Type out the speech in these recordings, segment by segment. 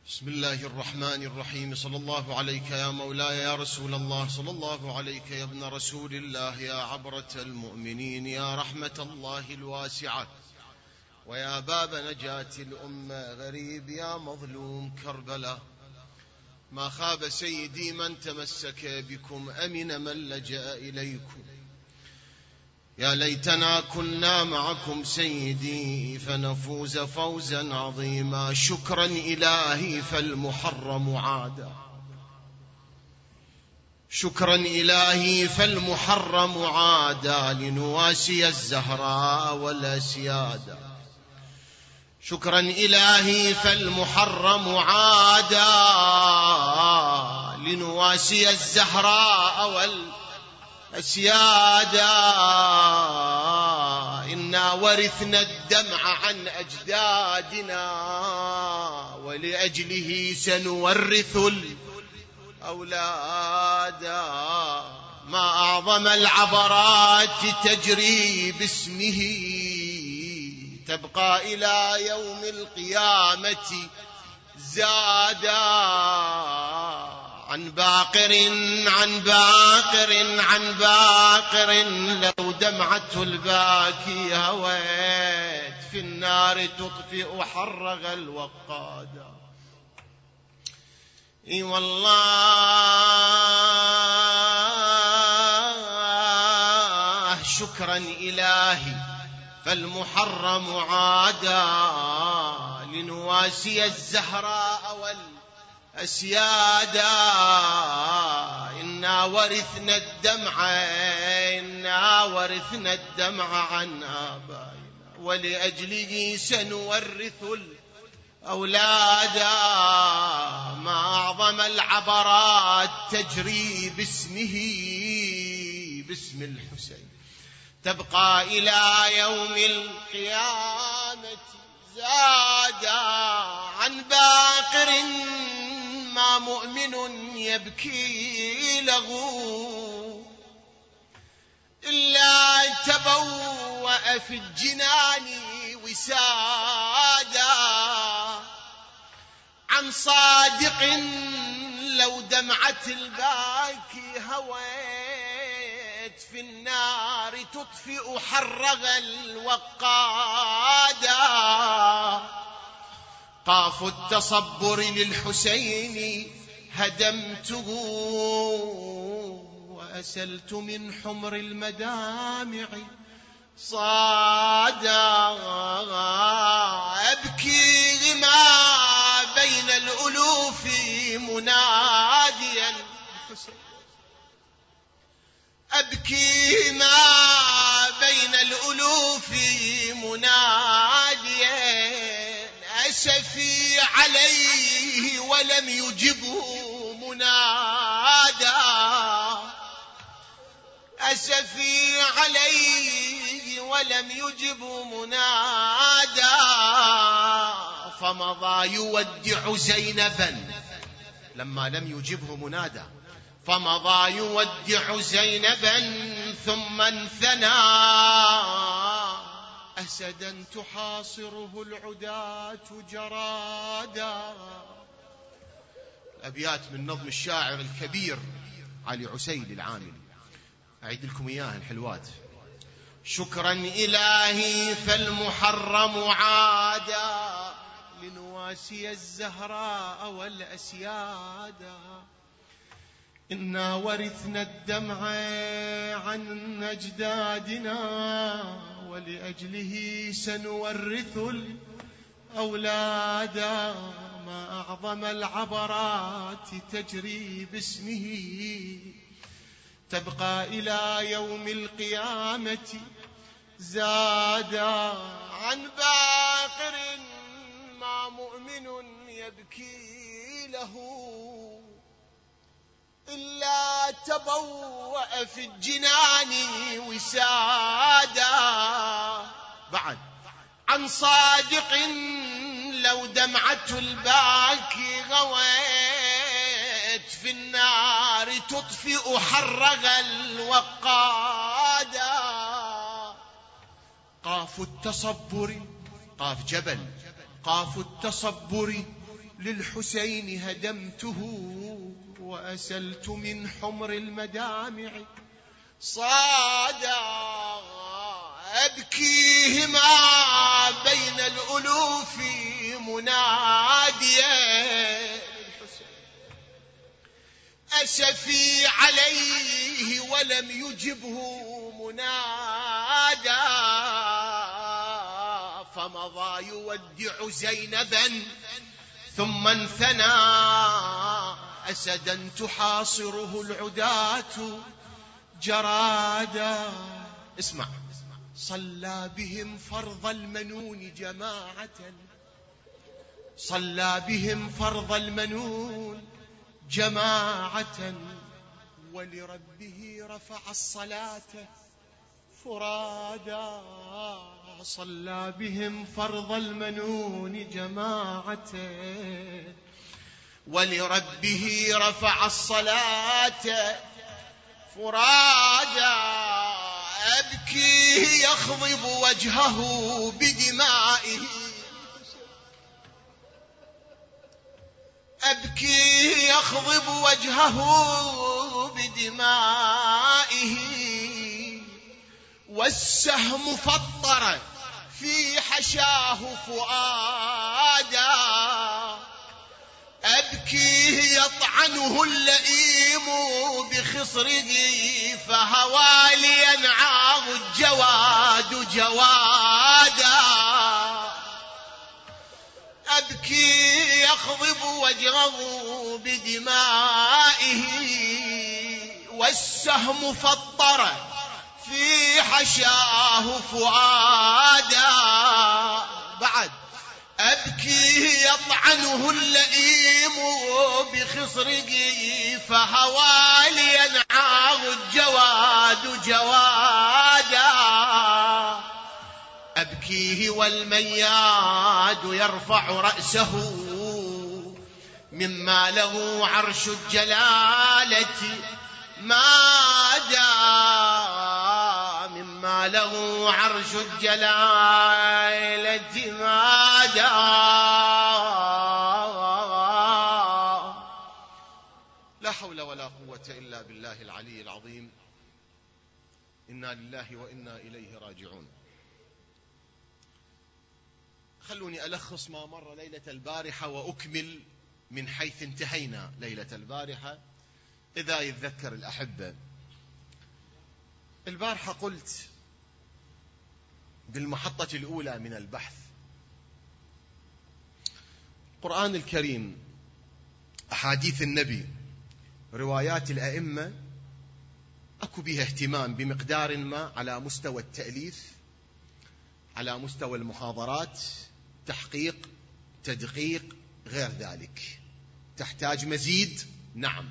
بسم الله الرحمن الرحيم. صلى الله عليك يا مولاي يا رسول الله، صلى الله عليك يا ابن رسول الله، يا عبرة المؤمنين، يا رحمة الله الواسعة، ويا باب نجاة الأمة، غريب يا مظلوم كربلاء. ما خاب سيدي من تمسك بكم، أمن من لجأ إليكم. يا ليتنا كنا معكم سيدي فنفوز فوزا عظيما. شكرا إلهي فالمحرم عادا، شكرا إلهي فالمحرم عادا لنواسي الزهراء والأسيادا. شكرا إلهي فالمحرم عادا لنواسي الزهراء والأسيادا. إنا ورثنا الدمع عن أجدادنا ولأجله سنورث الأولاد. ما أعظم العبرات تجري باسمه، تبقى إلى يوم القيامة زادا. عن باقر عن باقر عن باقر، لو دمعة الباكي هويت في النار تطفئ حرق الوقاد. اي والله شكرا إلهي فالمحرم عادا لنواسي الزهراء والأسيادا. إنا ورثنا الدمع، إنا ورثنا الدمع عن آبائنا ولأجله سنورث الأولاد. ما أعظم العبرات تجري باسمه، باسم الحسين، تبقى إلى يوم القيامة زادا. عن باقر ما مؤمن يبكي له إلا تبوأ في الجنان وسادا. عن صادق لو دمعة الباكي هويت في النار تطفئ حرق الوقادا. قاف التصبر للحسين هدمته وأسلت من حمر المدامع صادا. أبكي ما بين الألوف مناديا، أبكي ما بين الألوف مناديا. أسفي عليه ولم يجبه منادا، أسفي عليه ولم يجبه منادا. فمضى يودع زينبا لما لم يجبه منادى، فمضى يودع زينبا ثم انثنى. أسدا تحاصره العداة جرادا. الأبيات من نظم الشاعر الكبير علي عسيل العاملي، أعيد لكم إياها الحلوات. شكرا إلهي فالمحرم عادا لنواسي الزهراء والأسيادا. إنا ورثنا الدمع عن أجدادنا ولأجله سنورث الأولاد. ما أعظم العبرات تجري باسمه، تبقى إلى يوم القيامة زادا. عن باقر ما مؤمن يبكي له إلا تبوأ في الجنان وسادا. بعد عن صادق لو دمعة الباكي غويت في النار تطفئ حرق الوقادا. قاف التصبر، قاف جبل، قاف التصبر للحسين هدمته وأسلت من حمر المدامع صادا أبكيهما بين الألوف مناديا أسفي عليه ولم يجبه منادى فمضى يودع زينبا ثم انثنى أسدا تحاصره العداة جرادا. اسمع. صلى بهم فرض المنون جماعة، صلى بهم فرض المنون جماعة، ولربه رفع الصلاة فرادا. صلى بهم فرض المنون جماعة، ولربه رفع الصلاة فرادا. أبكيه يخضب وجهه بدمائه، أبكيه يخضب وجهه بدمائه، والسهم فطر في حشاه فؤادا. أبكيه يطعنه اللئيم بخصره فهوى لينعاه الجواد جوادا. أبكي يخضب وجهه بدمائه، والسهم فطر في حشاه فؤادا. بعد أبكي يطعنه اللئيم بخصره فهوى لينعاه الجواد جوادا. أبكيه والمياد يرفع رأسه مما له عرش الجلالة مادا، مما له عرش الجلالة مادا. لا حول ولا قوة إلا بالله العلي العظيم. إنا لله وإنا إليه راجعون. خلوني ألخص ما مر ليلة البارحة وأكمل من حيث انتهينا ليلة البارحة إذا يتذكر الأحبة. البارحة قلت بالمحطة الأولى من البحث القرآن الكريم، أحاديث النبي، روايات الأئمة، أكو بها اهتمام بمقدار ما على مستوى التأليف، على مستوى المحاضرات، تحقيق، تدقيق، غير ذلك. تحتاج مزيد؟ نعم.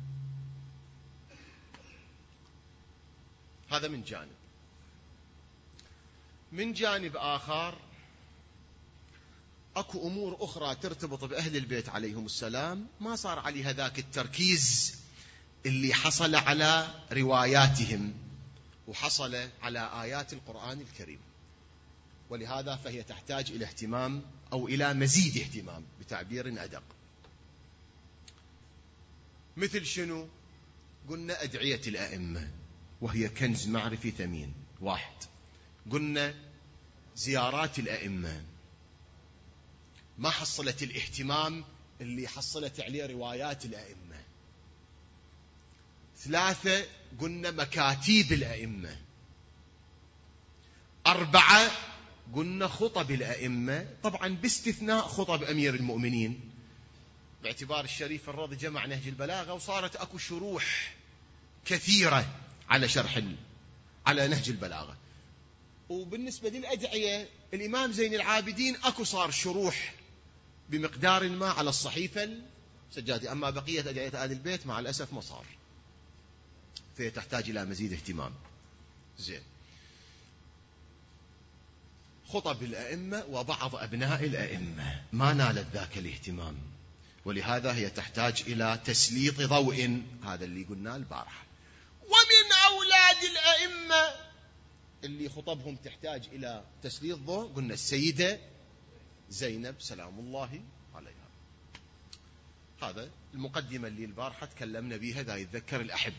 هذا من جانب. من جانب آخر أكو أمور أخرى ترتبط بأهل البيت عليهم السلام ما صار عليها ذاك التركيز اللي حصل على رواياتهم وحصل على آيات القرآن الكريم، ولهذا فهي تحتاج إلى اهتمام أو إلى مزيد اهتمام بتعبير أدق. مثل شنو؟ قلنا أدعية الأئمة وهي كنز معرفي ثمين، واحد. قلنا زيارات الأئمة ما حصلت الاهتمام اللي حصلت عليه روايات الأئمة. ثلاثة، قلنا مكاتيب الأئمة. أربعة، قلنا خطب الأئمة، طبعا باستثناء خطب أمير المؤمنين باعتبار الشريف الرضي جمع نهج البلاغة، وصارت أكو شروح كثيرة على شرح على نهج البلاغة. وبالنسبة للأدعية الإمام زين العابدين أكو صار شروح بمقدار ما على الصحيفة السجادي، أما بقية أدعية آل البيت مع الأسف ما صار، فهي تحتاج إلى مزيد اهتمام. زين. خطب الأئمة وبعض أبناء الأئمة ما نالت ذاك الاهتمام، ولهذا هي تحتاج إلى تسليط ضوء، هذا اللي قلناه البارحة. ومن أولاد الأئمة اللي خطبهم تحتاج إلى تسليط ضوء قلنا السيدة زينب سلام الله عليها. هذا المقدمة اللي البارحة تكلمنا بيها، ذا يتذكر الأحبة.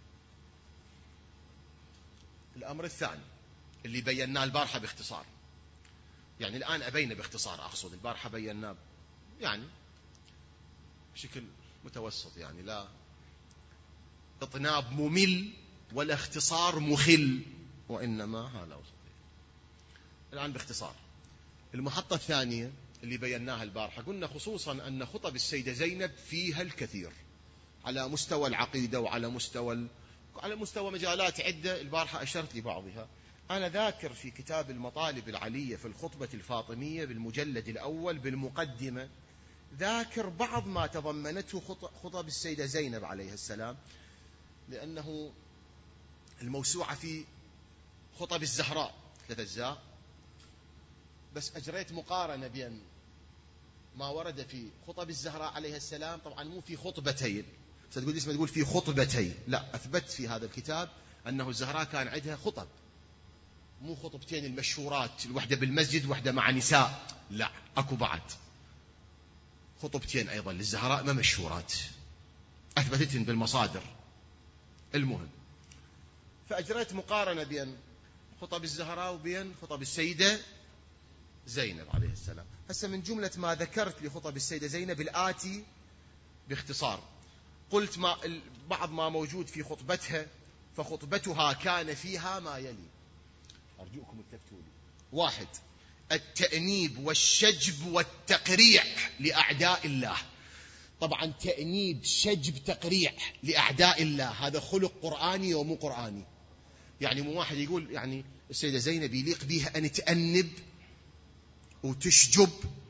الأمر الثاني اللي بيناه البارحة باختصار، يعني الآن أبينا باختصار، أقصد البارحة بيناه يعني بشكل متوسط، يعني لا اطناب ممل ولا اختصار مخل، وإنما هذا وسط. الآن باختصار المحطة الثانية اللي بيناها البارحة، قلنا خصوصا أن خطب السيدة زينب فيها الكثير على مستوى العقيدة وعلى مستوى مجالات عدة. البارحة أشرت لبعضها. أنا ذاكر في كتاب المطالب العلية في الخطبة الفاطمية بالمجلد الأول بالمقدمة، ذاكر بعض ما تضمنته خطب السيدة زينب عليها السلام، لأنه الموسوعة في خطب الزهراء 3 أجزاء، بس أجريت مقارنة بين ما ورد في خطب الزهراء عليها السلام. طبعا مو في خطبتين، ستقول اسمه تقول في خطبتين، لا، أثبت في هذا الكتاب أنه الزهراء كان عندها خطب، مو خطبتين المشهورات، الوحدة بالمسجد وحدة مع نساء، لا، أكو بعد خطبتين أيضا للزهراء ما مشهورات، أثبتتهن بالمصادر. المهم، فأجريت مقارنة بين خطب الزهراء وبين خطب السيدة زينب عليه السلام. هسه من جملة ما ذكرت لخطب السيدة زينب الآتي باختصار. قلت بعض ما موجود في خطبتها، فخطبتها كان فيها ما يلي، أرجوكم التفتوا لي. 1. التأنيب والشجب والتقريع لأعداء الله. طبعا تأنيب شجب تقريع لأعداء الله هذا خلق قرآني ومو قرآني. يعني مو واحد يقول يعني السيدة زينب يليق بها أن تأنب وتشجب،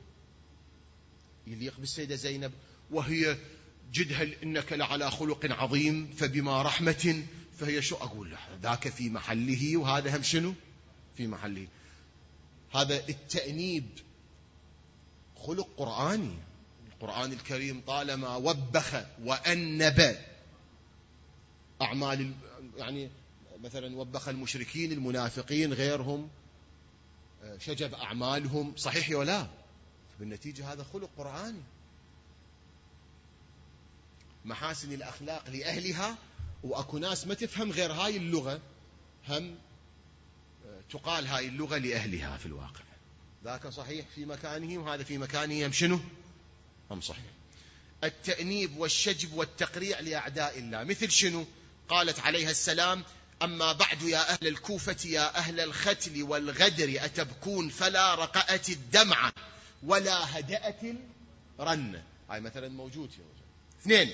يليق بالسيدة زينب وهي جدها إنك لعلى خلق عظيم فبما رحمة، فهي شو أقول له ذاك في محله وهذا هم شنو في محله. هذا التأنيب خلق قرآني. القرآن الكريم طالما وبخ وأنب أعمال، يعني مثلا وبخ المشركين المنافقين غيرهم، شجب أعمالهم، صحيح ولا؟ بالنتيجة هذا خلق قرآني. محاسن الأخلاق لأهلها، وأكو ناس ما تفهم غير هاي اللغة، هم تقال هاي اللغة لأهلها في الواقع. ذاك صحيح في مكانه وهذا في مكانه، هم شنو؟ هم صحيح. التأنيب والشجب والتقريع لأعداء الله مثل شنو؟ قالت عليها السلام: أما بعد يا أهل الكوفة يا أهل الختل والغدر أتبكون فلا رقأت الدمعة ولا هدأت الرنة. هاي مثلا موجود في وجه. 2.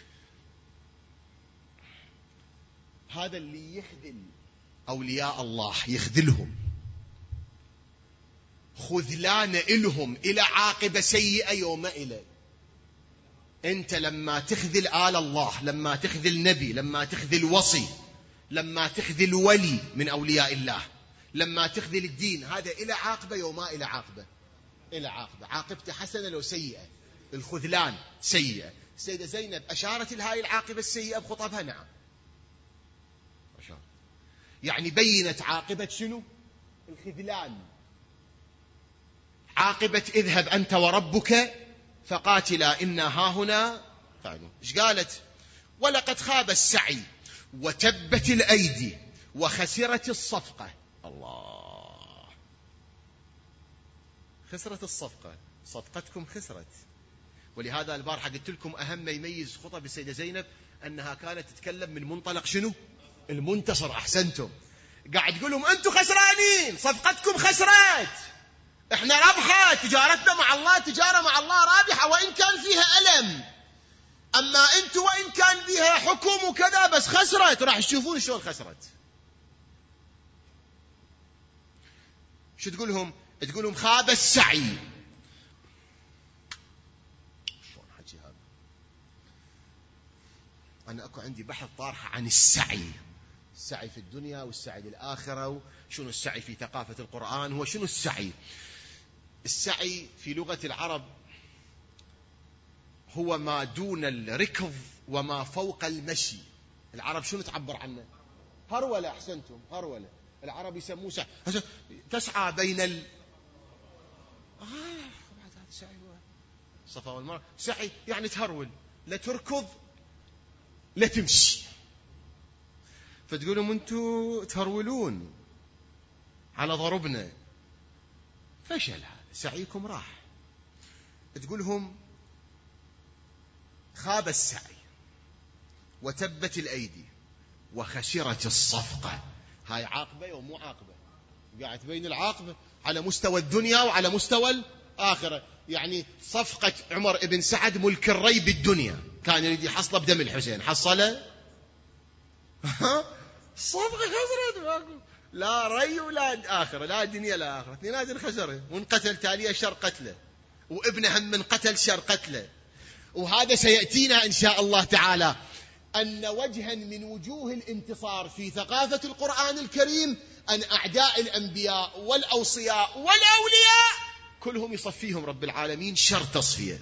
هذا اللي يخذل أولياء الله يخذلهم خذلان إلهم إلى عاقبة سيئة يوم إلى. أنت لما تخذل آل الله، لما تخذل نبي، لما تخذل وصي، لما تخذل ولي من أولياء الله، لما تخذل الدين، هذا إلى عاقبة يوم إلى عاقبة، إلى عاقبة، عاقبته حسنة لو سيئة، الخذلان سيئة. السيدة زينب أشارت لهاي العاقبة السيئة بخطبها، نعم أشارت، يعني بينت عاقبة شنو؟ الخذلان. عاقبة اذهب أنت وربك فقاتلا إنا هاهنا قاعدون. إيش قالت؟ ولقد خاب السعي وتبت الأيدي وخسرت الصفقة. الله، خسرت الصفقة، صفقتكم خسرت. ولهذا البارحة قلت لكم أهم ما يميز خطب السيدة زينب أنها كانت تتكلم من منطلق شنو؟ المنتصر. أحسنتم. قاعد تقول لهم أنتم خسرانين، صفقتكم خسرت، احنا ربحة، تجارتنا مع الله تجارة مع الله رابحة وإن كان فيها ألم، أما أنتم وإن كان فيها حكم وكذا بس خسرت، راح تشوفون شلون خسرت. شو تقول لهم؟ تقول لهم خاب السعي. شلون حكي هذا؟ أنا أكو عندي بحث طارحة عن السعي، السعي في الدنيا والسعي للآخرة، وشنو السعي في ثقافة القرآن، هو شنو السعي؟ السعي في لغة العرب هو ما دون الركض وما فوق المشي. العرب شنو تعبر عنه؟ هرولة. أحسنتم، هرولة. العرب يسموه سعي، تسعى بين الصفا والمروة. سعي يعني تهرول، لا تركض لا تمشي. فتقولهم أنتم تهرولون على ضربنا، فشل هذا، سعيكم راح. تقولهم خاب السعي وتبت الأيدي وخسرت الصفقة. هاي عاقبة ومو عاقبة، قاعد تبين العاقبة على مستوى الدنيا وعلى مستوى الآخرة. يعني صفقة عمر بن سعد ملك الري بالدنيا، كان يريد يحصله بدم الحسين، حصله صفقة خسرت، لا ري ولا آخرة، لا دنيا لا آخرة، اثنين خسره. وانقتل تالية شر قتله، وابنه هم من قتل شر قتله. وهذا سيأتينا إن شاء الله تعالى أن وجها من وجوه الانتصار في ثقافة القرآن الكريم أن أعداء الأنبياء والأوصياء والأولياء كلهم يصفيهم رب العالمين شر تصفية،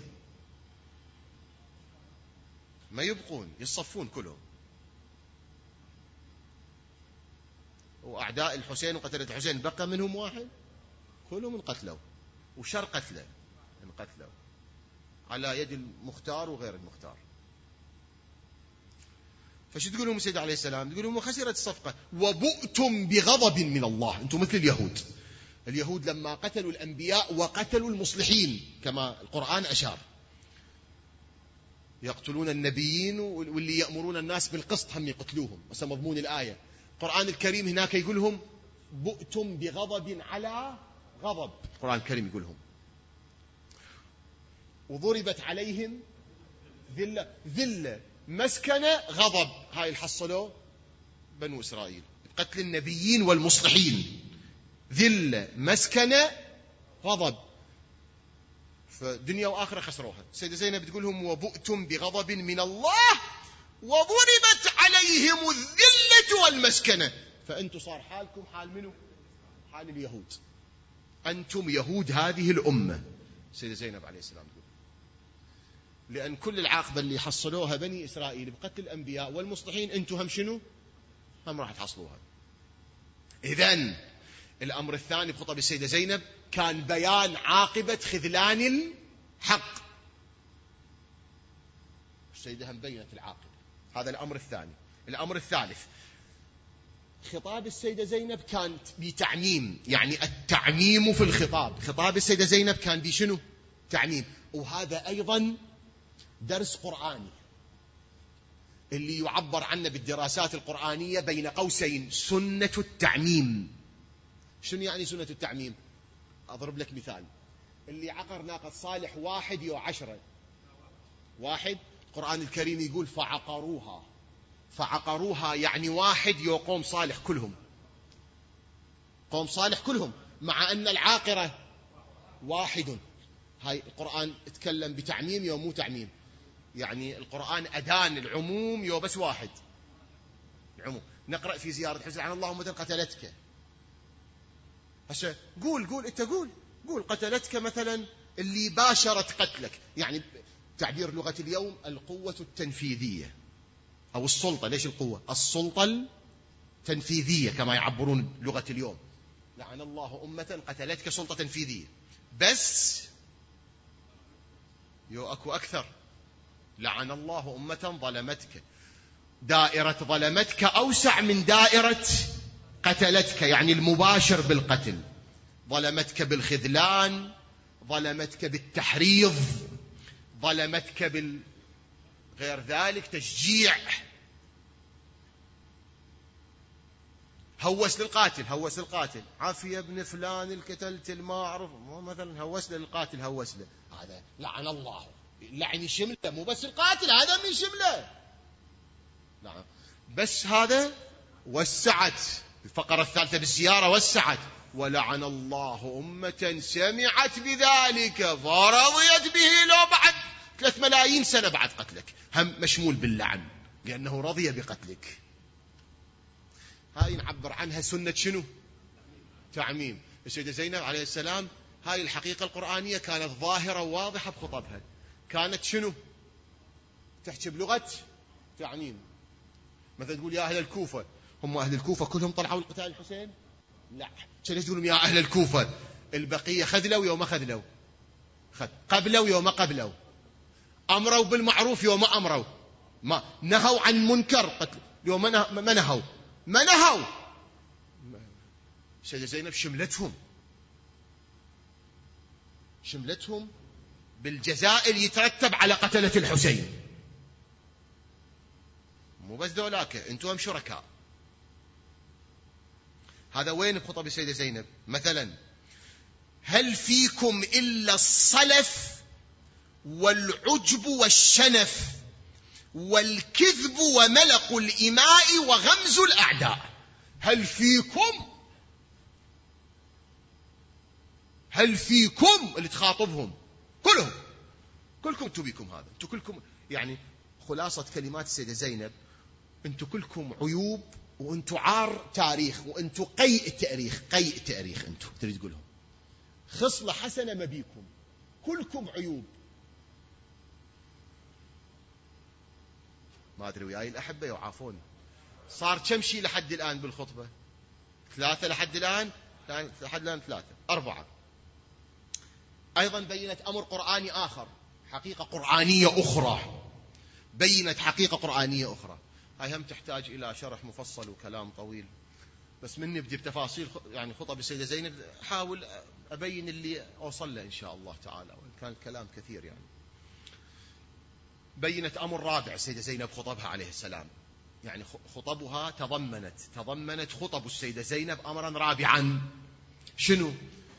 ما يبقون، يصفون كلهم. وأعداء الحسين وقتلة الحسين بقى منهم واحد، كلهم انقتلوا، وشر قتله انقتلوا على يد المختار وغير المختار. فشو تقولون السيد عليه السلام؟ تقولون وخسرت الصفقة وبؤتم بغضب من الله. أنتم مثل اليهود. اليهود لما قتلوا الأنبياء وقتلوا المصلحين كما القرآن أشار، يقتلون النبيين واللي يأمرون الناس بالقسط هم يقتلوهم، وسمضمون الآية. القرآن الكريم هناك يقولهم بؤتم بغضب على غضب، القرآن الكريم يقولهم وضربت عليهم ذلة مسكنة غضب. هاي الحصلوا بنو إسرائيل قتل النبيين والمصلحين، ذلة مسكنة غضب، فدنيا وآخرة خسروها. السيدة زينب تقولهم وبؤتم بغضب من الله وضربت عليهم الذلة والمسكنة. فأنتم صار حالكم حال منو؟ حال اليهود، أنتم يهود هذه الأمة. السيدة زينب عليه السلام تقول لأن كل العاقبة اللي حصلوها بني إسرائيل بقتل الأنبياء والمصلحين أنتم هم شنو؟ هم راح تحصلوها. إذن الأمر الثاني بخطب السيدة زينب كان بيان عاقبة خذلان الحق. السيدة هم بينت العاقبة، هذا الأمر الثاني. الأمر الثالث خطاب السيدة زينب كان بتعميم، يعني التعميم في الخطاب. خطاب السيدة زينب كان بشنو؟ تعميم. وهذا أيضا درس قرآني اللي يعبر عنه بالدراسات القرآنية بين قوسين سنة التعميم. شنو يعني سنة التعميم؟ أضرب لك مثال. اللي عقر ناقة صالح 1 أو 10 واحد، القرآن الكريم يقول فعقروها. فعقروها يعني 1 يو قوم صالح كلهم، قوم صالح كلهم، مع أن العاقرة 1. هاي القرآن اتكلم بتعميم يو مو تعميم، يعني القرآن أدان العموم يو بس 1 العموم. نقرأ في زيارة حسين عن الله مثل قتلتك. هسه قول انت قول قتلتك مثلا اللي باشرت قتلك، يعني تعبير لغة اليوم القوة التنفيذية أو السلطة. ليش القوة؟ السلطة التنفيذية كما يعبرون لغة اليوم. لعن الله أمة قتلتك سلطة تنفيذية. بس أكو أكثر، لعن الله أمة ظلمتك. دائرة ظلمتك أوسع من دائرة قتلتك، يعني المباشر بالقتل. ظلمتك بالخذلان، ظلمتك بالتحريض، ظلمتك غير ذلك تشجيع. هوس للقاتل عافية ابن فلان القتلت ما أعرف مثلا، هوس للقاتل، هوس له، هذا لعن الله. لعن يشمله، مو بس القاتل، هذا من يشمله. نعم، بس هذا وسعت الفقرة الثالثة بالسيارة، وسعت ولعن الله أمة سمعت بذلك فرضيت به لو بعد 3 ملايين سنة بعد قتلك، هم مشمول باللعن لأنه رضي بقتلك. هاي نعبر عنها سنة شنو؟ تعميم. السيدة زينب عليه السلام هاي الحقيقة القرآنية كانت ظاهرة وواضحة بخطبها، كانت شنو؟ تحكي بلغة تعميم. مثلا تقول يا أهل الكوفة، هم أهل الكوفة كلهم طلعوا لقتال الحسين؟ لا. ليش تقولون يا أهل الكوفة؟ البقية خذلوا يوم خذلوا؟ قبلوا يوم قبلوا، أمروا بالمعروف يوم أمروا، ما نهوا عن منكر قتل يوم ما نهوا. سيدة زينب شملتهم بالجزاء اللي يترتب على قتلة الحسين. مو بس ذولاك، انتم هم شركاء. هذا وين بخطب السيدة زينب؟ مثلا: هل فيكم إلا الصلف والعجب والشنف والكذب وملق الإماء وغمز الأعداء. هل فيكم اللي تخاطبهم كلكم انتم بيكم هذا، انتم كلكم، يعني خلاصة كلمات السيدة زينب: انتم كلكم عيوب، وانتم عار تاريخ، وانتم قيء تاريخ انتم تريد تقولهم. خصلة حسنة ما بيكم، كلكم عيوب. ما أدري وياي الأحبة يعافون. صار كم شيء لحد الآن بالخطبة؟ 3 لحد الآن، 3 4. أيضا بينت أمر قرآني آخر، حقيقة قرآنية أخرى، بينت حقيقة قرآنية أخرى. هاي هم تحتاج إلى شرح مفصل وكلام طويل، بس من نبدي بتفاصيل يعني خطب السيدة زينب حاول أبين اللي أوصل له إن شاء الله تعالى، وإن كان الكلام كثير. يعني بينت أمر رابع السيدة زينب خطبها عليه السلام، يعني خطبها تضمنت خطب السيدة زينب أمرا رابعا. شنو؟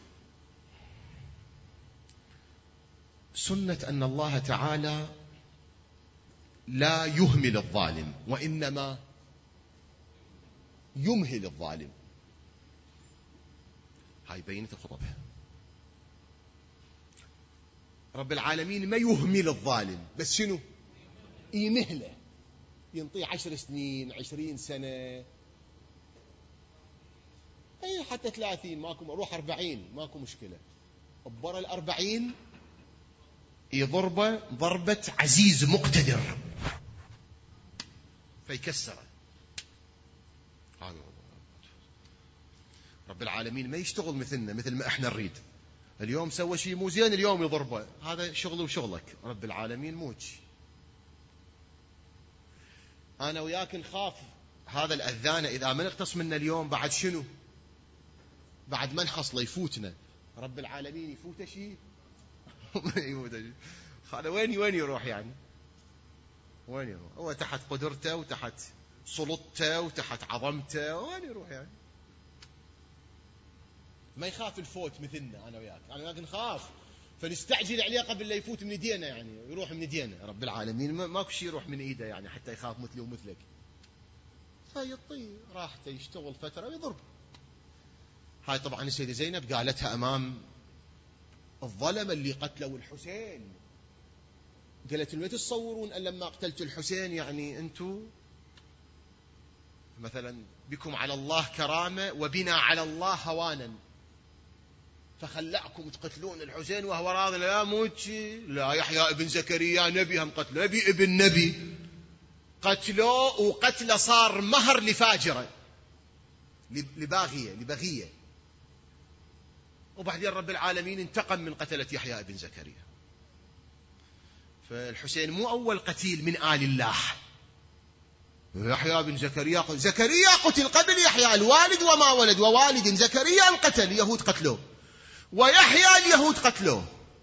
سنة أن الله تعالى لا يهمل الظالم، وإنما يمهل الظالم. هاي بينت خطبها. رب العالمين ما يهمل الظالم، بس شنو؟ يمهله، ينطيه 10 سنين 20 سنة، اي حتى 30 ماكو، روح 40 ماكو مشكلة. برا 40 يضربه ضربة عزيز مقتدر فيكسره. رب العالمين ما يشتغل مثلنا، مثل ما احنا نريد. اليوم سوى شيء مو زين اليوم يضربه، هذا شغله وشغلك. رب العالمين موج. انا وياك نخاف هذا الأذان إذا ما نقتص منا اليوم بعد شنو؟ بعد ما نحصله يفوتنا. رب العالمين يفوته شيء هذا وين يروح؟ يعني وين يروح؟ هو تحت قدرته وتحت سلطته وتحت عظمته، وين يروح؟ يعني ما يخاف الفوت مثلنا. أنا وياك نخاف فنستعجل عليه قبل لا يفوت من ايدينا، يعني يروح من ايدينا. رب العالمين ماكو شيء يروح من ايده يعني حتى يخاف مثلي ومثلك. فيطير راحته، يشتغل فترة ويضرب. هاي طبعا السيدة زينب قالتها أمام الظلم اللي قتلوا الحسين. قالت ما تتصورون أن لما قتلت الحسين يعني أنتم مثلا بكم على الله كرامة وبنا على الله هوانا، فخلعكم تقتلون الحسين وهو راضي. لا موتشي، لا يحيى ابن زكريا نبي، هم قتلوا نبي ابن نبي، قتلوه، وقتله صار مهر لفاجرة لبغية. وبعدين رب العالمين انتقم من قتلة يحيى ابن زكريا. فالحسين مو أول قتيل من آل الله. يحيى بن زكريا قتل قبل يحيى، الوالد وما ولد، ووالد زكريا القتل، اليهود قتلوه، ويحيى اليهود قتلوه.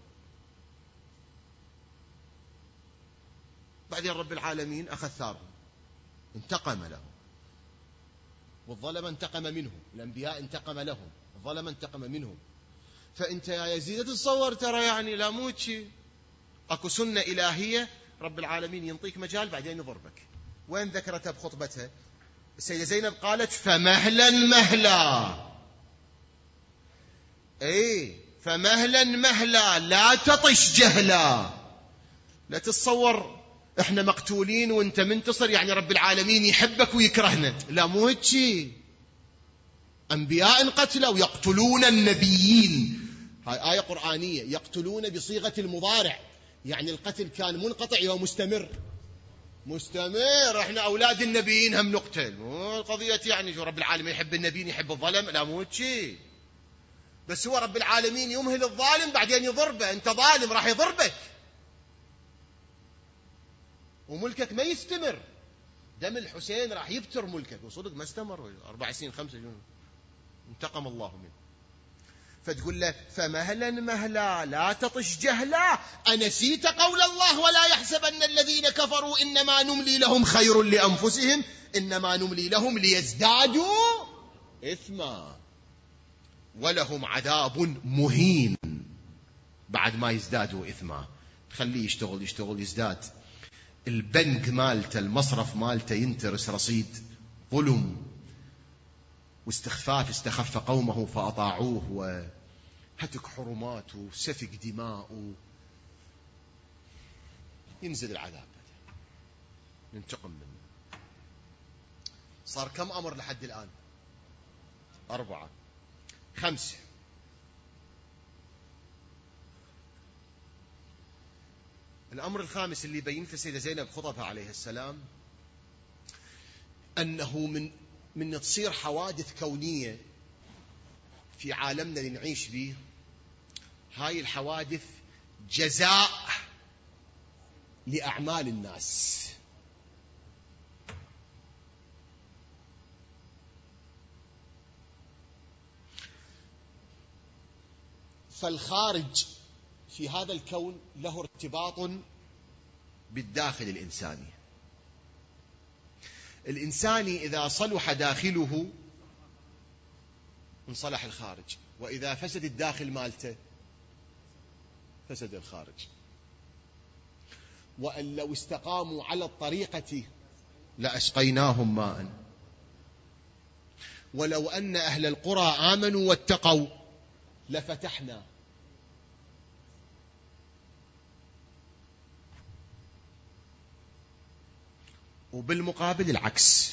بعدين رب العالمين أخذ ثارهم، انتقم لهم. والظلم انتقم منهم، الأنبياء انتقم لهم، الظلم انتقم منهم. فأنت يا يزيد تتصور ترى يعني لا موت شيء، أكو سنة إلهية رب العالمين ينطيك مجال بعدين يضربك. وين ذكرتها بخطبتها؟ السيدة زينب قالت فمهلا مهلا، فمهلا مهلا لا تطش جهلا. لا تتصور احنا مقتولين وانت منتصر يعني رب العالمين يحبك ويكرهنا، لا مو هيك. أنبياء قتلوا يقتلون النبيين. هاي آية قرآنية، يقتلون بصيغة المضارع، يعني القتل كان منقطع ومستمر. احنا أولاد النبيين هم نقتل. مو قضية يعني شو رب العالمين يحب النبيين يحب الظلم، لا مو هيك. بس هو رب العالمين يمهل الظالم بعدين يضربه. أنت ظالم راح يضربك وملكك ما يستمر. دم الحسين راح يبتر ملكك، وصدق ما استمر 4 سنين 5 سنين، انتقم الله منه. فتقول له فمهلا مهلا لا تطش جهلا، أنسيت قول الله ولا يحسبن الذين كفروا إنما نملي لهم خير لأنفسهم إنما نملي لهم ليزدادوا إثما ولهم عذاب مهين بعد ما يزدادوا إثما. خليه يشتغل يزداد، البنك مالته المصرف مالته ينترس رصيد ظلم واستخفاف، استخف قومه فأطاعوه، وهتك حرمات وسفك دماء، ينزل العذاب ننتقم منه. صار كم أمر لحد الآن؟ 4 5. الأمر الخامس اللي بينته السيدة زينب خطبها عليه السلام، أنه من تصير حوادث كونية في عالمنا اللي نعيش به، هاي الحوادث جزاء لأعمال الناس. فالخارج في هذا الكون له ارتباط بالداخل الإنساني. الإنساني إذا صلح داخله انصلح الخارج، وإذا فسد الداخل مالته فسد الخارج. وأن لو استقاموا على الطريقة لأسقيناهم ماء، ولو أن أهل القرى آمنوا واتقوا لفتحنا. وبالمقابل العكس،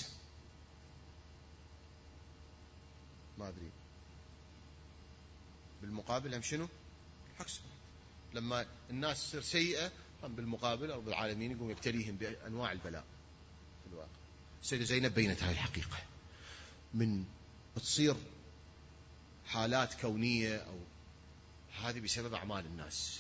ما أدري بالمقابل هم شنو عكس. لما الناس تصير سيئة هم بالمقابل رب العالمين يقوم يبتليهم بأنواع البلاء في الواقع. السيدة زينب بينت هاي الحقيقة، من تصير حالات كونية أو هذه بسبب أعمال الناس،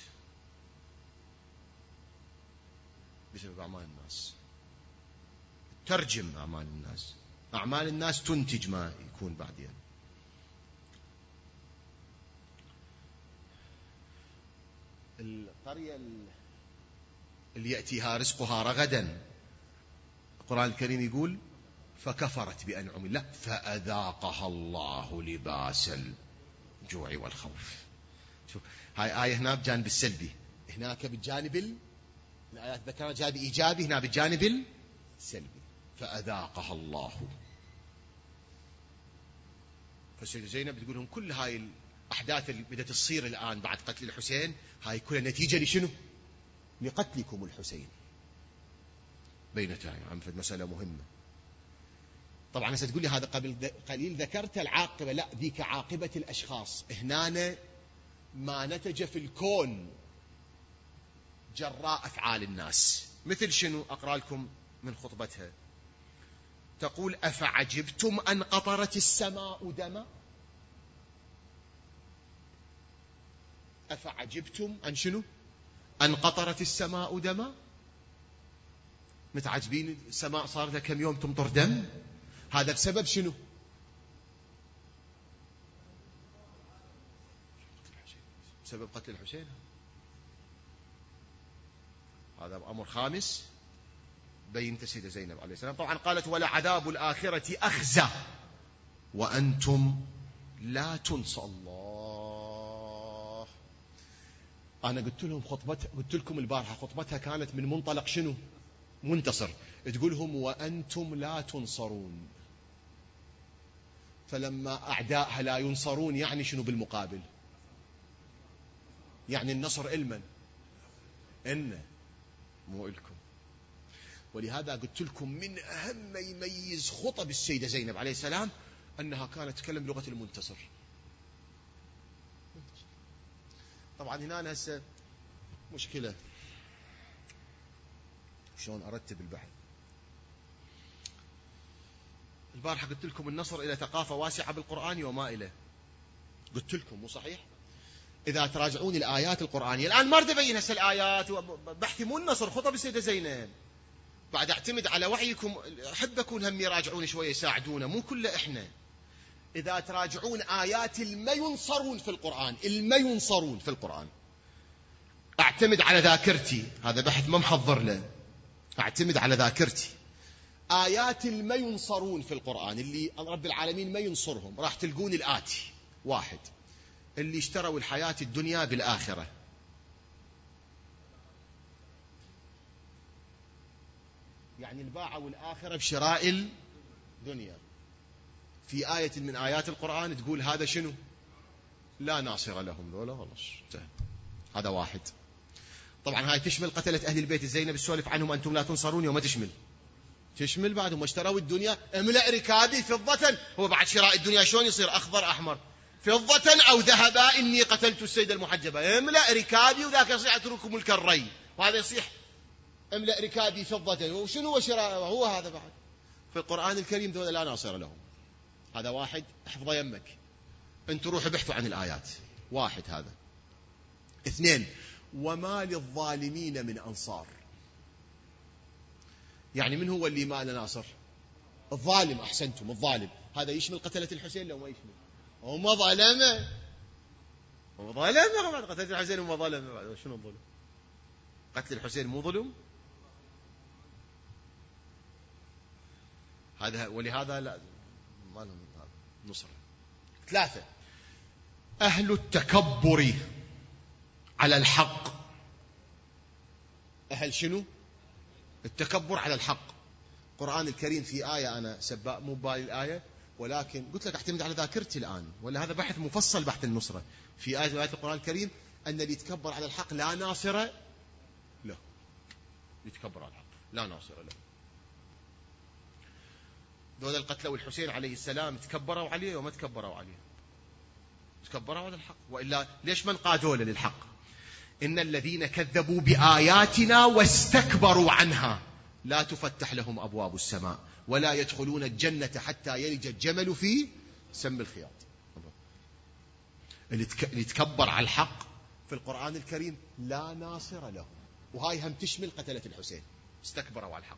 بسبب أعمال الناس، ترجم أعمال الناس، أعمال الناس تنتج ما يكون بعدين. القرية اللي يأتيها رزقها رغدا، القرآن الكريم يقول فكفرت بأنعم الله فأذاقها الله لباس الجوع والخوف. شوف هاي آية هنا بجانب السلبي، هناك بالجانب الآيات ذكرها جانب إيجابي، هنا بالجانب السلبي فأذاقها الله. فالسيدة زينب بتقول لهم كل هاي الأحداث اللي بدأت تصير الآن بعد قتل الحسين هاي كلها نتيجة لشنو؟ لقتلكم الحسين. بينتها عم فد مسألة مهمة. طبعا هسه تقول لي هذا قبل قليل ذكرت العاقبة، لا ذيك عاقبة الأشخاص. هنا ما نتج في الكون جراء أفعال الناس، مثل شنو؟ أقرأ لكم من خطبتها، تقول أفعجبتم أن قطرت السماء دما. أفعجبتم أن شنو؟ أن قطرت السماء دما. متعجبين السماء صار لها كم يوم تمطر دم؟ هذا بسبب شنو؟ بسبب قتل الحسين. هذا أمر خامس بينت السيدة زينب عليه السلام. طبعا قالت ولعذاب الآخرة أخزى وأنتم لا تنسى. الله، أنا قلت لهم قلت لكم البارحة خطبتها كانت من منطلق شنو؟ منتصر. تقولهم وأنتم لا تنصرون. فلما أعدائها لا ينصرون يعني شنو بالمقابل؟ يعني النصر إلمن؟ إن مو إلكم. ولهذا قلت لكم من أهم ما يميز خطب السيدة زينب عليه السلام أنها كانت تتكلم بلغة المنتصر. طبعا هنا هسه مشكلة شلون أرتب البحث. البارحة قلت لكم النصر إلى ثقافة واسعة بالقرآن وما إليه. قلت لكم مو صحيح؟ إذا تراجعون الآيات القرآنية الآن ما أريد أبين هسه الآيات بحثي مو النصر خطب السيدة زينب، بعد أعتمد على وعيكم، أحب أكون هم يراجعون شوية يساعدونا مو كله إحنا. إذا تراجعون آيات المينصرون في القرآن، المينصرون في القرآن، أعتمد على ذاكرتي، هذا بحث ما محضر له، أعتمد على ذاكرتي. آيات المينصرون في القرآن اللي رب العالمين ما ينصرهم، راح تلقون الآتي: واحد، اللي اشتروا الحياة الدنيا بالآخرة، يعني الباعوا الآخرة بشراء الدنيا. في آية من آيات القرآن تقول هذا شنو؟ لا ناصر لهم، ذولا خلاص. هذا واحد. طبعا هاي تشمل قتلة أهل البيت زينب السولف عنهم أنتم لا تنصرون، وما تشمل بعدهم اشتروا الدنيا، املأ ركابي فضة. هو بعد شراء الدنيا شلون يصير أخضر أحمر؟ فضة أو ذهبا إني قتلت السيدة المحجبة، املأ ركابي، وذاك يصيح أترككم الكري، وهذا يصيح املأ ركابي فضة. وشنو هو شراء؟ هو هذا بعد في القرآن الكريم ذولا لا ناصر لهم. هذا واحد، احفظه يمك، انتوا روحوا بحثوا عن الآيات. واحد هذا. اثنين، وما للظالمين من أنصار. يعني من هو اللي ما له ناصر؟ الظالم. أحسنتم، الظالم. هذا يشمل قتلة الحسين لو ما يشمل؟ هم ظلمه، هم ظلمه. قتلة الحسين هم ظلمه. شنو الظلم؟ قتل الحسين مو ظلم؟ هذا، ولهذا لا ما لهم نصر. ثلاثة، أهل التكبر على الحق. أهل شنو؟ التكبر على الحق. القرآن الكريم في آية، أنا سباء مو بالي الآية، ولكن قلت لك اعتمد على ذاكرتي الآن، ولا هذا بحث مفصل، بحث النصرة. في آية من آيات القرآن الكريم أن اللي يتكبر على الحق لا ناصر له. يتكبر على الحق لا ناصر له. دول القتلى والحسين عليه السلام تكبروا عليه وما تكبروا عليه؟ تكبروا على الحق، وإلا ليش من قادوا للحق؟ إن الذين كذبوا بآياتنا واستكبروا عنها لا تفتح لهم أبواب السماء ولا يدخلون الجنة حتى يلج الجمل في سم الخياط. اللي يتكبر على الحق في القرآن الكريم لا ناصر له. وهاي هم تشمل قتلة الحسين، استكبروا على الحق.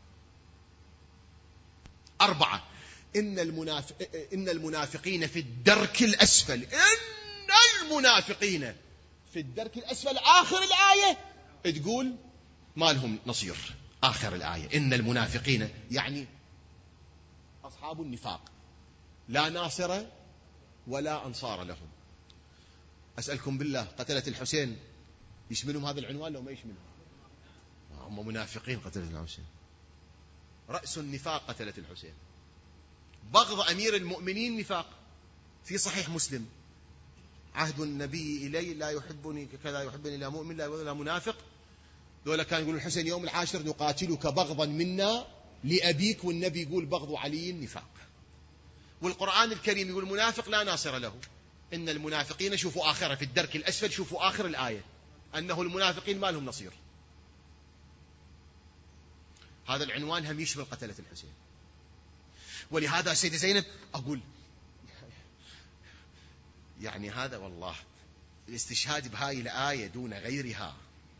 أربعة، إن المنافقين في الدرك الأسفل. إن المنافقين في الدرك الأسفل. آخر الآية تقول ما لهم نصير. آخر الآية إن المنافقين، يعني أصحاب النفاق، لا ناصر ولا أنصار لهم. أسألكم بالله، قتلة الحسين يشملهم هذا العنوان لو ما يشملهم؟ هم منافقين قتلة الحسين، رأس النفاق قتلة الحسين. بغض أمير المؤمنين نفاق. في صحيح مسلم: عهد النبي إلي لا يحبني كذا يحبني لا مؤمن لا منافق. ذولا كان يقول الحسين يوم العاشر نقاتلك بغضا منا لأبيك، والنبي يقول بغض علي نفاق. والقرآن الكريم يقول المنافق لا ناصر له. إن المنافقين، شوفوا آخرة في الدرك الأسفل، شوفوا آخر الآية، أنه المنافقين ما لهم نصير. هذا العنوان هم يشمل قتلة الحسين. ولهذا السيدة زينب أقول يعني هذا والله الاستشهاد بهاي الآية دون غيرها.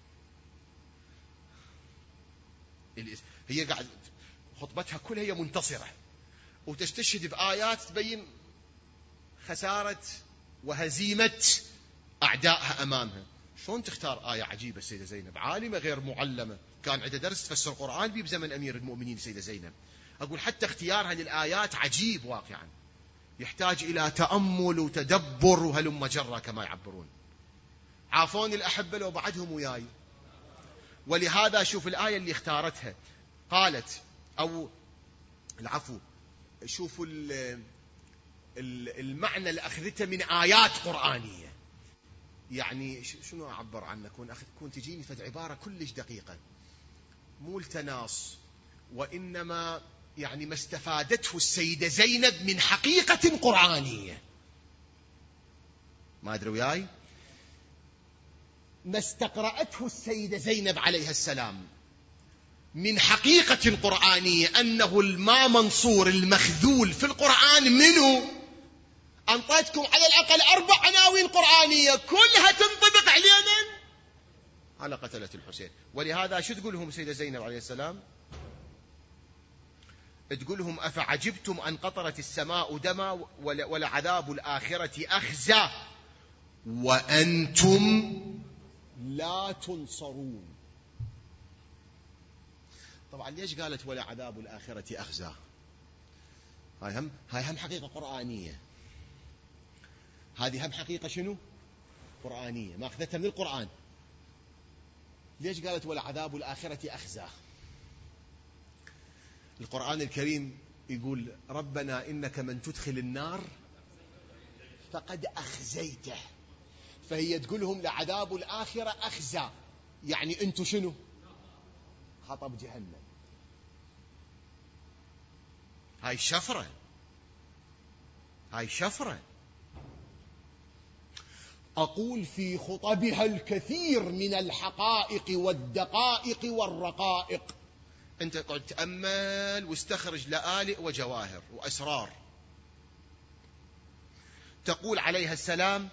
هي قاعد خطبتها كلها هي منتصرة، وتستشهد بآيات تبين خسارة وهزيمة أعدائها أمامها. شلون تختار آية عجيبة السيدة زينب؟ عالمة غير معلمة، كان عندها درس تفسر القرآن بيه بزمن أمير المؤمنين السيدة زينب. أقول حتى اختيارها للآيات عجيب واقعا، يحتاج إلى تأمل وتدبر وهلم جرة كما يعبرون. عافوني الأحبة لو بعدهم وياي. ولهذا شوف الآية اللي اختارتها، قالت أو العفو، شوفوا المعنى اللي أخذته من آيات قرآنية. يعني شنو أعبر عنك كون تجيني فد عبارة كلش دقيقة، مو التناص، وإنما يعني ما استفادته السيدة زينب من حقيقة قرآنية. ما أدري وياي، ما استقرأته السيدة زينب عليها السلام من حقيقة قرآنية، أنه الما منصور المخذول في القرآن منه أنطيتكم على الأقل 4 عناوين قرآنية كلها تنطبق علينا على قتلة الحسين. ولهذا شو تقول لهم سيدة زينب عليه السلام؟ تقول لهم أفعجبتم أن قطرت السماء دما ولعذاب الآخرة أخزى وأنتم لا تنصرون. طبعا ليش قالت ولعذاب الآخرة أخزى؟ هاي هم حقيقة قرآنية. هذه هم حقيقة شنو؟ قرآنية، ما أخذتها من القرآن. ليش قالت ولعذاب الآخرة أخزى؟ القرآن الكريم يقول ربنا إنك من تدخل النار فقد أخزيته. فهي تقولهم لعذاب الآخرة أخزى، يعني أنتم شنو؟ حطب جهنم. هاي شفرة، هاي شفرة. أقول في خطبها الكثير من الحقائق والدقائق والرقائق. أنت قد تأمل واستخرج لآلئ وجواهر وأسرار. تقول عليها السلام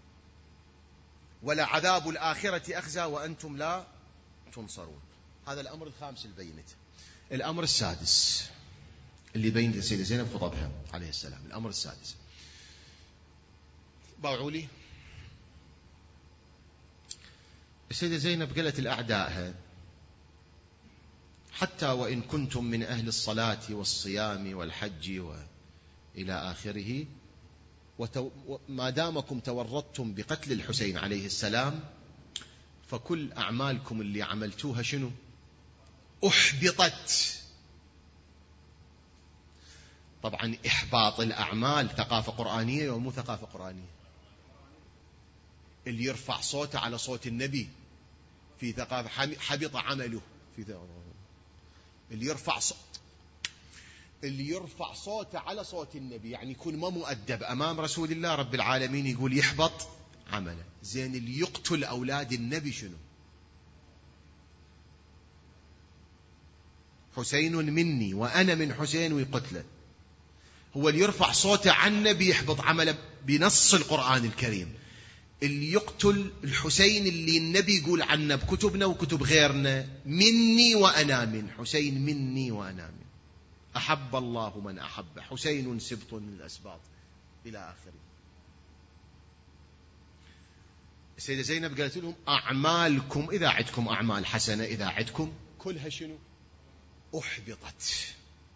ولعذاب الآخرة أخزى وأنتم لا تنصرون. هذا الأمر الخامس اللي بينته. الأمر السادس اللي بين السيدة زينب خطبها عليه السلام، الأمر السادس. باوعوا لي. السيدة زينب قالت لأعدائها حتى وإن كنتم من أهل الصلاة والصيام والحج وإلى آخره، ما دامكم تورطتم بقتل الحسين عليه السلام فكل أعمالكم اللي عملتوها شنو؟ أحبطت. طبعا إحباط الأعمال ثقافة قرآنية ومو ثقافة قرآنية. اللي يرفع صوته على صوت النبي في ثقافة حبط عمله. اللي يرفع صوته على صوت النبي يعني يكون ما مؤدب أمام رسول الله رب العالمين يقول يحبط عمله. زين اللي يقتل أولاد النبي شنو؟ حسين مني وأنا من حسين ويقتله. هو اللي يرفع صوته عن النبي يحبط عمله بنص القرآن الكريم. اللي يقتل الحسين اللي النبي يقول عنه بكتبنا وكتب غيرنا مني وأنا من حسين مني وأنا من أحب الله من أحب حسين سبط من الأسباط إلى آخره. السيدة زينب قالت لهم أعمالكم إذا عدكم أعمال حسنة إذا عدكم كلها شنو؟ أحبطت.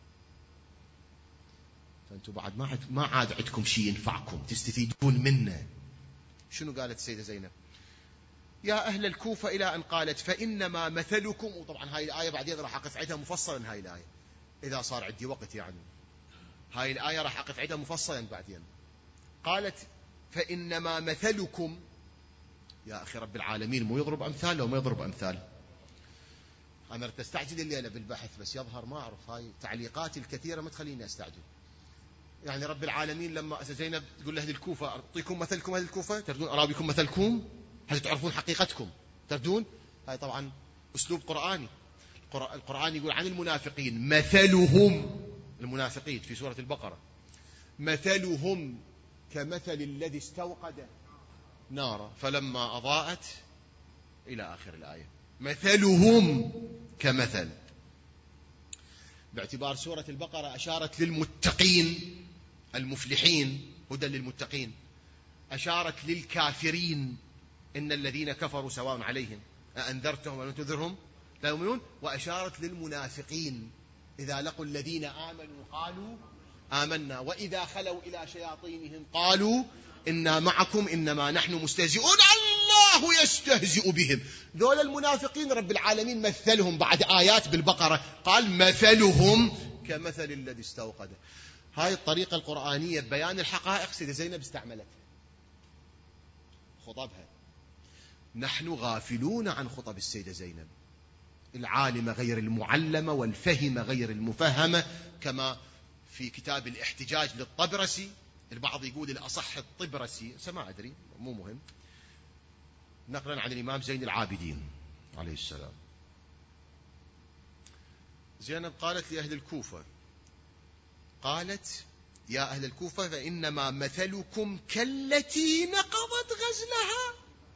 فأنتم بعد ما عاد عندكم شيء ينفعكم تستفيدون منه. شنو قالت السيدة زينب؟ يا أهل الكوفة إلى أن قالت فإنما مثلكم. وطبعا هاي الآية بعدين راح أقف عندها مفصلا. هاي الآية إذا صار عندي وقت يعني هاي الآية راح أقف عندها مفصلا بعدين. قالت فإنما مثلكم. يا أخي رب العالمين مو يضرب أمثال لو ما يضرب أمثال. أنا تستعجل الليلة بالبحث بس يظهر ما أعرف هاي تعليقاتي الكثيرة ما تخليني أستعجل. يعني رب العالمين لما زينب تقول لأهل الكوفة أعطيكم مثلكم أهل الكوفة تردون أرابيكم مثلكم حتى تعرفون حقيقتكم تردون. هاي طبعا أسلوب قرآني. القرآن يقول عن المنافقين مثلهم. المنافقين في سورة البقرة مثلهم كمثل الذي استوقد نارا فلما أضاءت إلى آخر الآية. مثلهم كمثل. باعتبار سورة البقرة أشارت للمتقين المفلحين هدى للمتقين، أشارت للكافرين إن الذين كفروا سواء عليهم أأنذرتهم ولم تنذرهم لا يؤمنون، وأشارت للمنافقين إذا لقوا الذين آمنوا قالوا آمنا وإذا خلوا إلى شياطينهم قالوا إنا معكم إنما نحن مستهزئون الله يستهزئ بهم. ذول المنافقين رب العالمين مثلهم بعد آيات بالبقرة قال مثلهم كمثل الذي استوقد. هاي الطريقة القرآنية ببيان الحقائق سيدة زينب استعملتها خطبها. نحن غافلون عن خطب السيدة زينب. العالمة غير المعلمة والفهمة غير المفهمة، كما في كتاب الاحتجاج للطبرسي. البعض يقول الأصح الطبرسي ما أدري مو مهم، نقلا عن الإمام زين العابدين عليه السلام. زينب قالت لأهل الكوفة قالت يا أهل الكوفة فإنما مثلكم كالتي نقضت غزلها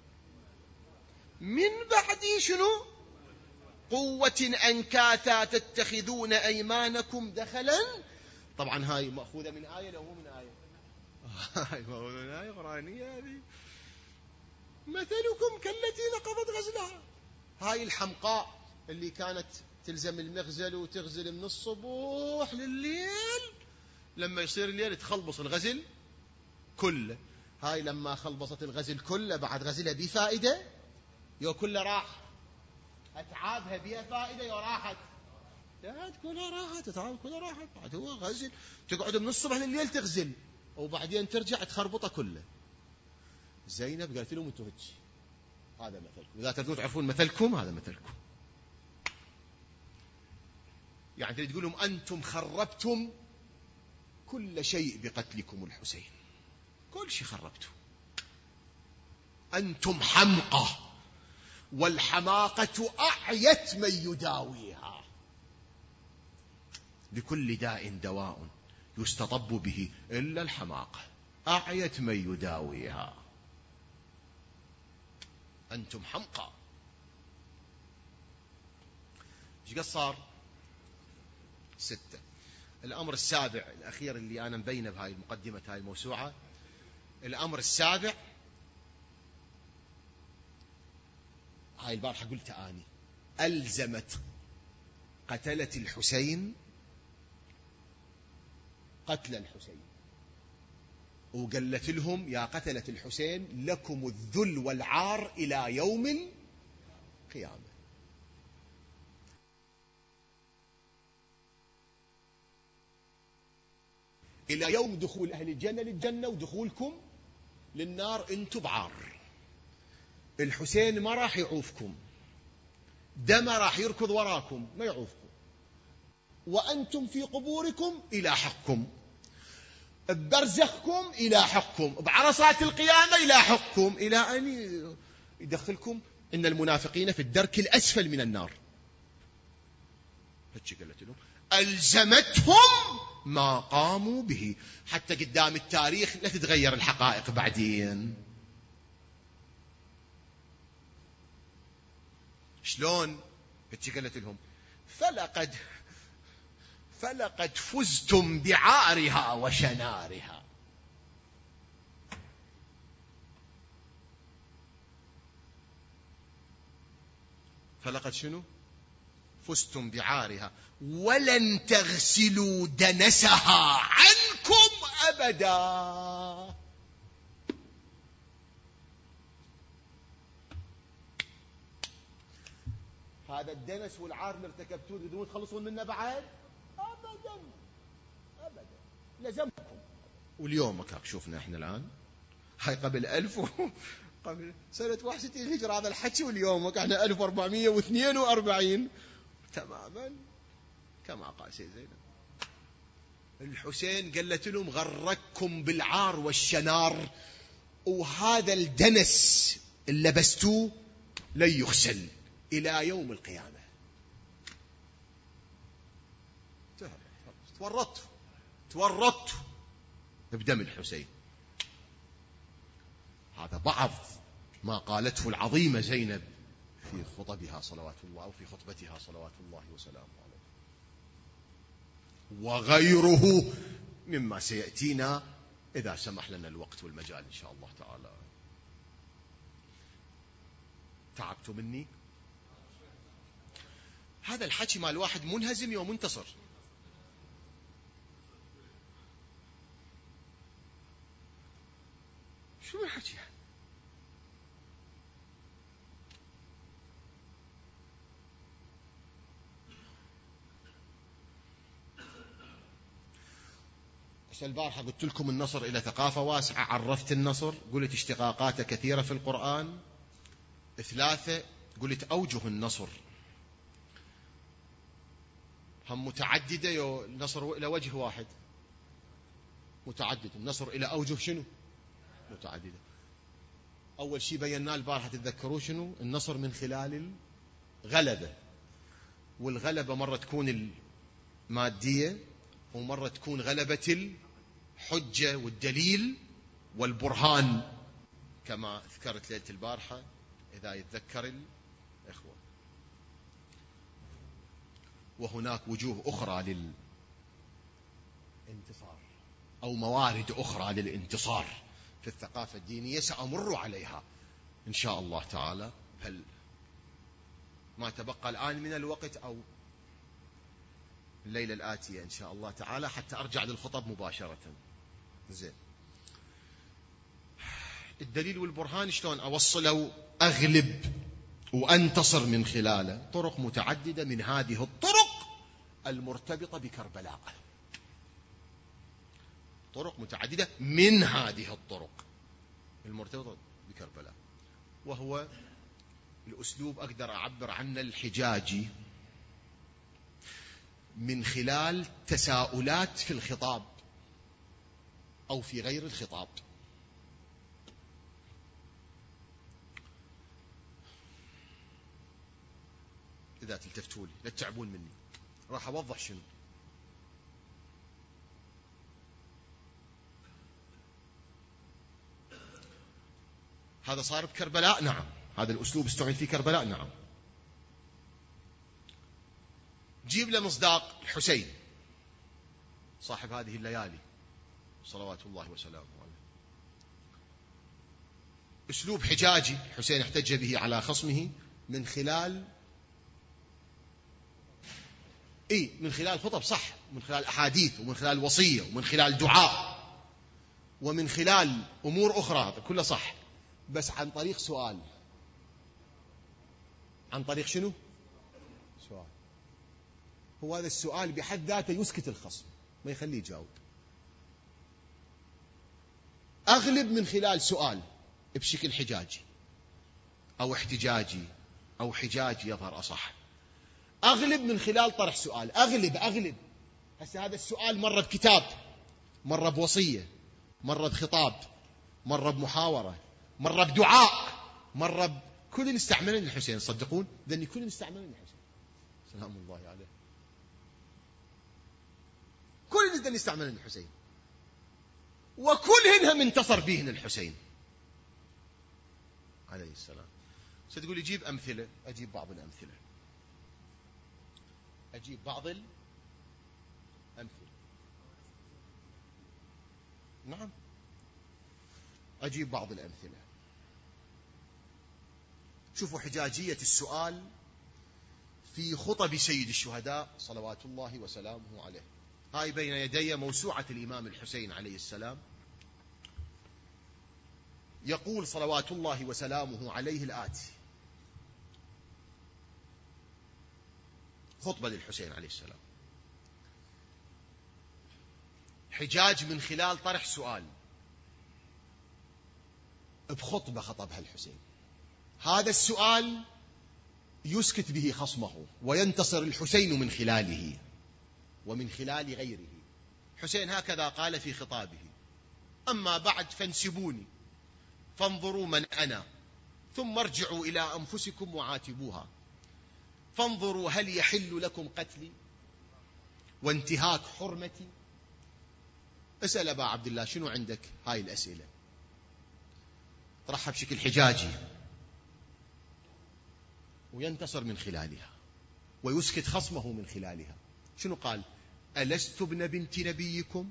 من بعد شنو قوة أنكاثا تتخذون أيمانكم دخلا. طبعا هاي مأخوذة من آية لو مو من آية هاي مأخوذة من آية قرآنية هذه. مثلكم كالتي نقضت غزلها، هاي الحمقاء اللي كانت تلزم المغزل وتغزل من الصبح لليل، لما يصير الليل تخلبص الغزل كله. هاي لما خلبصت الغزل كله بعد غزلها بفائدة يو كله راح، أتعابها بها فائدة يو راحت، كلها راحت، أتعاب كلها راحت. بعد هو غزل تقعد من الصبح لليل تغزل وبعدين ترجع تخربطه كله. زينب قالت لهم انتوا هيك، هذا مثلكم، إذا تريدون تعرفون مثلكم هذا مثلكم. يعني تريد تقول لهم أنتم خربتم كل شيء بقتلكم الحسين، كل شيء خربتم، أنتم حمقى، والحماقة أعيت من يداويها، لكل داء دواء يستطب به إلا الحماقة، أعيت من يداويها، أنتم حمقى. ايش قد صار؟ 6. الأمر السابع الأخير اللي أنا مبينه بهاي المقدمة هاي الموسوعة، الأمر السابع هاي البارحة قلت آني، ألزمت قتلة الحسين قتل الحسين، وقالت لهم يا قتلة الحسين لكم الذل والعار إلى يوم القيامة. إلى يوم دخول أهل الجنة للجنة ودخولكم للنار أنتم بعار. الحسين ما راح يعوفكم، دم راح يركض وراكم ما يعوفكم، وأنتم في قبوركم إلى حقكم، ببرزخكم إلى حقكم، بعرصات القيامة إلى حقكم، إلى أن يدخلكم إن المنافقين في الدرك الأسفل من النار. هيك قالت لهم، ألزمتهم ما قاموا به، حتى قدام التاريخ لا تتغير الحقائق بعدين. شلون؟ هيك قالت لهم، فلقد فزتم بعارها وشنارها. فلقد شنو؟ فزتم بعارها ولن تغسلوا دنسها عنكم أبدا. هذا الدنس والعار اللي ارتكبتوه تريدون تخلصون منه بعد؟ أبدا أبدا، لزمكم. واليوم كاك شوفنا احنا الآن، هاي قبل 1000 قبل سنة 61 هجرة هذا الحكي، واليوم احنا 1442 تماما كما قال سيد زينب. الحسين قالت لهم غركم بالعار والشنار، وهذا الدنس اللي لبستوه لن يغسل إلى يوم القيامة. تورطت بدم الحسين. هذا بعض ما قالته العظيمة زينب في خطبها صلوات الله، أو في خطبتها صلوات الله وسلامه عليه، وغيره مما سيأتينا إذا سمح لنا الوقت والمجال إن شاء الله تعالى. تعبتوا مني؟ هذا الحكي مال واحد منهزم ومنتصر. شو الحكي؟ البارحة قلت لكم النصر إلى ثقافة واسعة، عرفت النصر، قلت اشتقاقاته كثيرة في القرآن. 3 قلت أوجه النصر هم متعددة، النصر إلى وجه واحد متعدد، النصر إلى أوجه شنو متعددة. أول شيء بينا البارحة تتذكروا شنو النصر؟ من خلال الغلبة، والغلبة مرة تكون المادية ومرة تكون غلبة الحجة والدليل والبرهان كما ذكرت ليلة البارحة إذا يتذكر الإخوة. وهناك وجوه أخرى للانتصار أو موارد أخرى للانتصار في الثقافة الدينية سأمر عليها إن شاء الله تعالى، هل ما تبقى الآن من الوقت أو الليلة الآتية إن شاء الله تعالى حتى أرجع للخطب مباشرة. زين، الدليل والبرهان شلون أوصله أغلب وأنتصر من خلاله؟ طرق متعددة من هذه الطرق المرتبطة بكربلاء، طرق متعددة من هذه الطرق المرتبطة بكربلاء، وهو الأسلوب أقدر أعبر عنه الحجاجي من خلال تساؤلات في الخطاب أو في غير الخطاب. إذا تلتفتوا لي لا تتعبون مني، راح أوضح شنو. هذا صار بكربلاء، نعم. هذا الأسلوب استعمل في كربلاء، نعم. جيب له مصداق الحسين صاحب هذه الليالي صلوات الله وسلامه عليه، أسلوب حجاجي الحسين احتج به على خصمه من خلال من خلال خطب، صح، من خلال أحاديث ومن خلال وصية ومن خلال دعاء ومن خلال أمور أخرى، هذا كله صح، بس عن طريق سؤال. عن طريق شنو؟ سؤال. هو هذا السؤال بحد ذاته يسكت الخصم، ما يخليه يجاوب. أغلب من خلال سؤال بشكل حجاجي أو احتجاجي أو حجاجي يظهر أصح. أغلب من خلال طرح سؤال، أغلب. هسه هذا السؤال مرة بكتاب، مرة بوصية، مرة بخطاب، مرة بمحاورة، مرة بدعاء، مرة كل استعملنا الحسين. صدقون ذني كل استعملنا الحسين سلام الله عليه، كل ذني استعملنا الحسين، وكلهن انتصر بهن الحسين عليه السلام. ستقول يجيب أمثلة، أجيب بعض الأمثلة، نعم، أجيب بعض الأمثلة. شوفوا حجاجية السؤال في خطب سيد الشهداء صلوات الله وسلامه عليه. هاي بين يدي موسوعة الإمام الحسين عليه السلام. يقول صلوات الله وسلامه عليه الآتي، خطبة للحسين عليه السلام، حجاج من خلال طرح سؤال بخطبة خطبها الحسين. هذا السؤال يسكت به خصمه وينتصر الحسين من خلاله ومن خلال غيره. حسين هكذا قال في خطابه: أما بعد فانسبوني فانظروا من أنا، ثم ارجعوا إلى أنفسكم وعاتبوها، فانظروا هل يحل لكم قتلي وانتهاك حرمتي. اسأل أبا عبد الله شنو عندك هاي الأسئلة، طرحها بشكل حجاجي وينتصر من خلالها ويسكت خصمه من خلالها. شنو قال؟ ألست ابن بنت نبيكم؟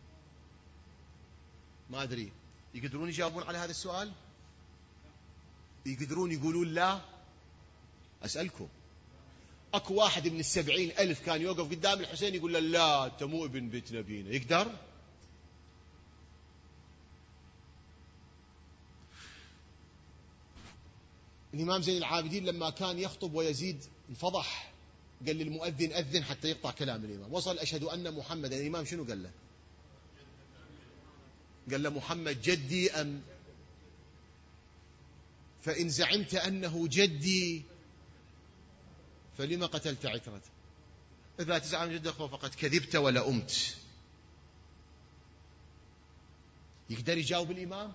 ما أدري يقدرون يجاوبون على هذا السؤال؟ يقدرون يقولون لا؟ أسألكم، أكو واحد من 70,000 كان يوقف قدام الحسين يقول له لا أنت مو ابن بنت نبينا، يقدر؟ الإمام زين العابدين لما كان يخطب ويزيد انفضح، قال للمؤذن أذن حتى يقطع كلام الإمام. وصل أشهد أن محمدا، الإمام شنو قال له؟ قال له محمد جدي أم؟ فإن زعمت أنه جدي فلما قتلت عترته؟ إذا تزعم جدك فقد كذبت ولا أمت. يقدر يجاوب الإمام؟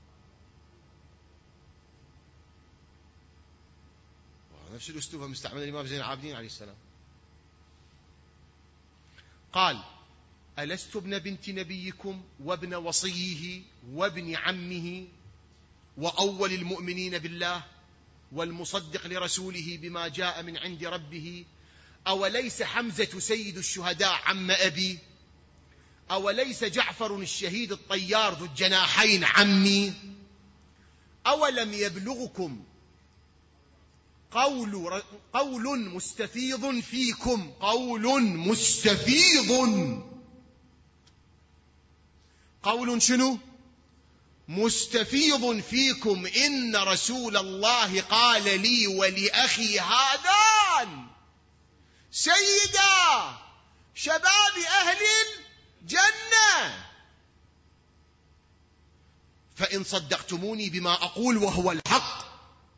نفس الأسلوب مستعمل الإمام زين العابدين عليه السلام. قال ألست ابن بنت نبيكم وابن وصيه وابن عمه وأول المؤمنين بالله والمصدق لرسوله بما جاء من عند ربه؟ أوليس حمزة سيد الشهداء عم أبي؟ أوليس جعفر الشهيد الطيار ذو الجناحين عمي؟ أولم يبلغكم قول مستفيض فيكم، قول مستفيض، قول شنو؟ مستفيض فيكم إن رسول الله قال لي ولأخي هذان سيدا شباب أهل الجنة، فإن صدقتموني بما أقول وهو الحق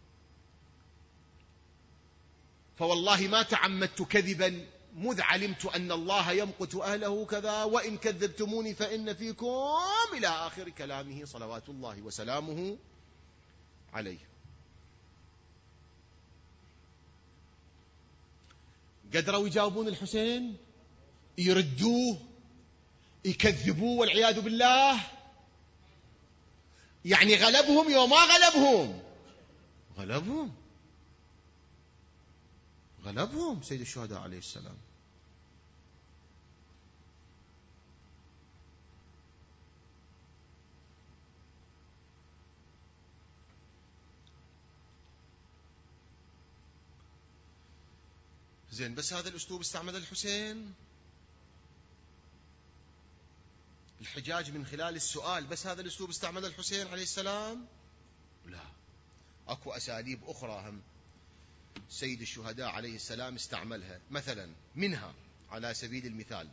فوالله ما تعمدت كذبا مذ علمت أن الله يمقت أهله كذا، وإن كذبتموني فإن فيكم، إلى آخر كلامه صلوات الله وسلامه عليه. قدروا يجاوبون الحسين؟ يردوه؟ يكذبوه والعياذ بالله؟ يعني غلبهم يوم ما غلبهم؟ غلبهم سيد الشهداء عليه السلام. زين، بس هذا الأسلوب استعمل الحسين؟ الحجاج من خلال السؤال، بس هذا الأسلوب استعمل الحسين عليه السلام؟ لا، أكو أساليب أخرى هم سيد الشهداء عليه السلام استعملها. مثلا منها على سبيل المثال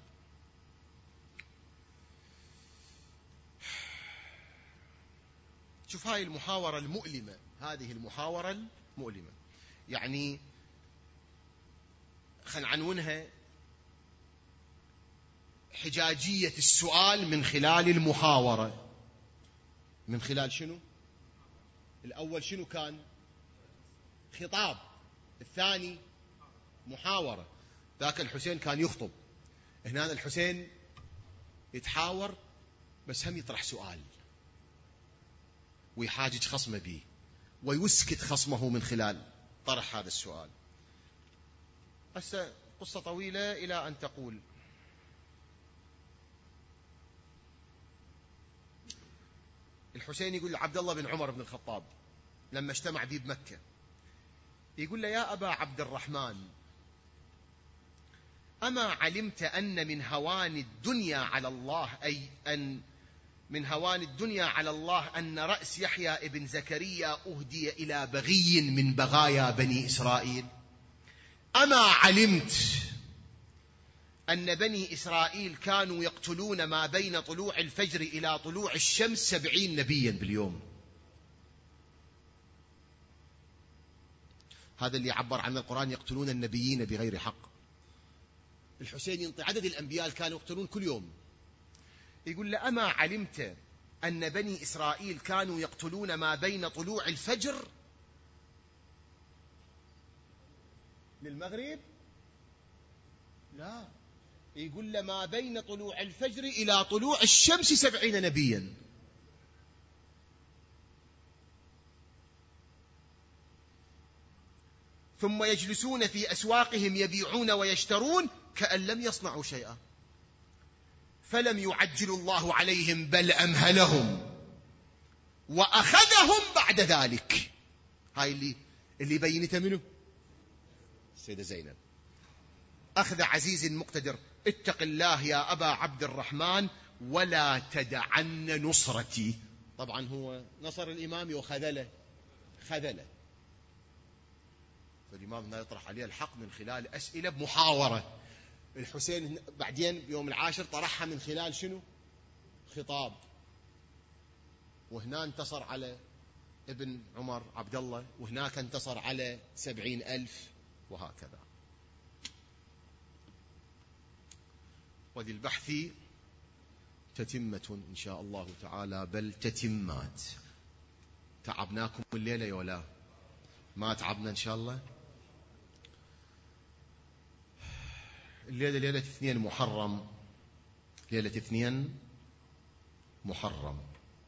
شوف هاي المحاورة المؤلمة، هذه المحاورة المؤلمة، يعني خلينا نعنونها حجاجية السؤال من خلال المحاورة. من خلال شنو؟ الأول شنو كان؟ خطاب، الثاني محاورة. ذاك الحسين كان يخطب، هنا الحسين يتحاور بس هم يطرح سؤال ويحاجج خصمه به ويسكت خصمه من خلال طرح هذا السؤال. هسه قصة طويلة إلى أن تقول الحسين يقول لعبد الله بن عمر بن الخطاب لما اجتمع به بمكة، يقول له: يا أبا عبد الرحمن، أما علمت أن من هوان الدنيا على الله، أي أن من هوان الدنيا على الله أن رأس يحيى ابن زكريا أهدي إلى بغي من بغايا بني إسرائيل؟ أما علمت أن بني إسرائيل كانوا يقتلون ما بين طلوع الفجر إلى طلوع الشمس 70 نبيا باليوم؟ هذا اللي عبر عن القرآن، يقتلون النبيين بغير حق. الحسين ينطي عدد الأنبياء اللي كانوا يقتلون كل يوم. يقول له: أما علمت أن بني إسرائيل كانوا يقتلون ما بين طلوع الفجر للمغرب؟ لا، يقول له ما بين طلوع الفجر إلى طلوع الشمس 70 نبيا. ثم يجلسون في أسواقهم يبيعون ويشترون كأن لم يصنعوا شيئا، فلم يعجل الله عليهم بل أمهلهم وأخذهم بعد ذلك. هاي اللي بينته منه السيدة زينب: أخذ عزيز مقتدر، اتق الله يا أبا عبد الرحمن ولا تدعن نصرتي. طبعا هو نصر الإمام وخذله، فالإمام هنا يطرح عليه الحق من خلال أسئلة بمحاورة. الحسين بعدين بيوم العاشر طرحها من خلال شنو؟ خطاب. وهنا انتصر على ابن عمر عبد الله، وهناك انتصر على 70,000، وهكذا. وللبحث تتمة إن شاء الله تعالى، بل تتمات. تعبناكم الليلة يا ولا ما تعبنا؟ إن شاء الله الليلة ليلة 2 محرم ليلة 2 محرم.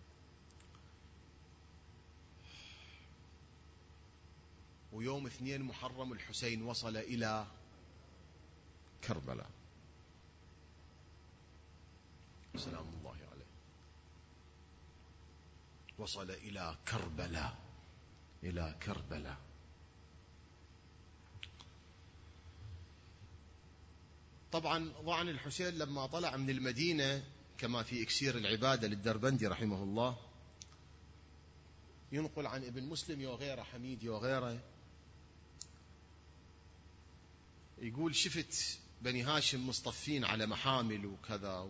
ويوم 2 محرم الحسين وصل إلى كربلاء سلام الله عليه، وصل إلى كربلاء، إلى كربلاء. طبعا ضعن الحسين لما طلع من المدينة كما في إكسير العبادة للدربندي رحمه الله، ينقل عن ابن مسلم وغيره، حميدي وغيره، يقول شفت بني هاشم مصطفين على محامل وكذا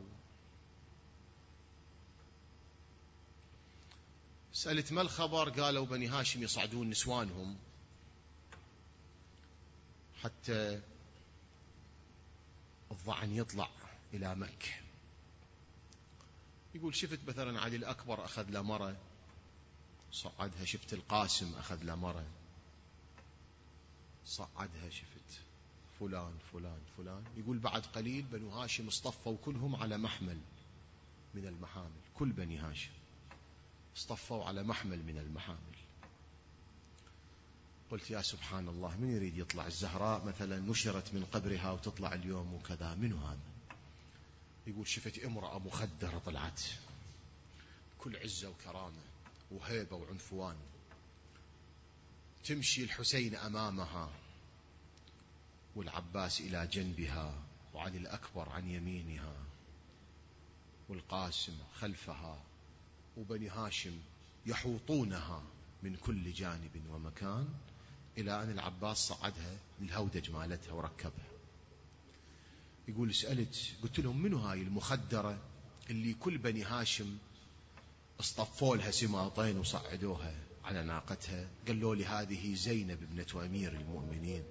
سألت ما الخبر؟ قالوا بني هاشم يصعدون نسوانهم حتى الضعن يطلع إلى مكة. يقول شفت مثلا علي الأكبر أخذ له مرة صعدها، شفت القاسم أخذ له مرة صعدها، شفت فلان فلان فلان. يقول بعد قليل بنو هاشم اصطفوا كلهم على محمل من المحامل، كل بني هاشم اصطفوا على محمل من المحامل. قلت يا سبحان الله، من يريد يطلع؟ الزهراء مثلا نشرت من قبرها وتطلع اليوم وكذا، منو هذا؟ يقول شفت امرأة مخدرة طلعت، كل عزة وكرامة وهيبة وعنفوان، تمشي الحسين أمامها والعباس إلى جنبها وعلي الأكبر عن يمينها والقاسم خلفها، وبني هاشم يحوطونها من كل جانب ومكان، إلى أن العباس صعدها للهودج مالتها وركبها. يقول سألت قلت لهم منو هاي المخدرة اللي كل بني هاشم اصطفوا لها سماطين وصعدوها على ناقتها؟ قالوا لي هذه زينب ابنة أمير المؤمنين.